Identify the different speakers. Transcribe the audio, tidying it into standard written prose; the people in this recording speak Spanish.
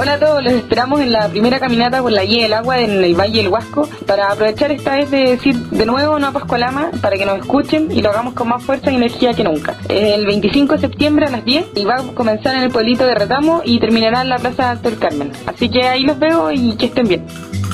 Speaker 1: Hola a todos, los esperamos en la primera caminata por la guía del agua en el Valle del Huasco para aprovechar esta vez de decir de nuevo no a Pascualama, para que nos escuchen y lo hagamos con más fuerza y energía que nunca. Es el 25 de septiembre a las 10 y va a comenzar en el pueblito de Retamo y terminará en la Plaza Alto del Carmen. Así que ahí los veo y que estén bien.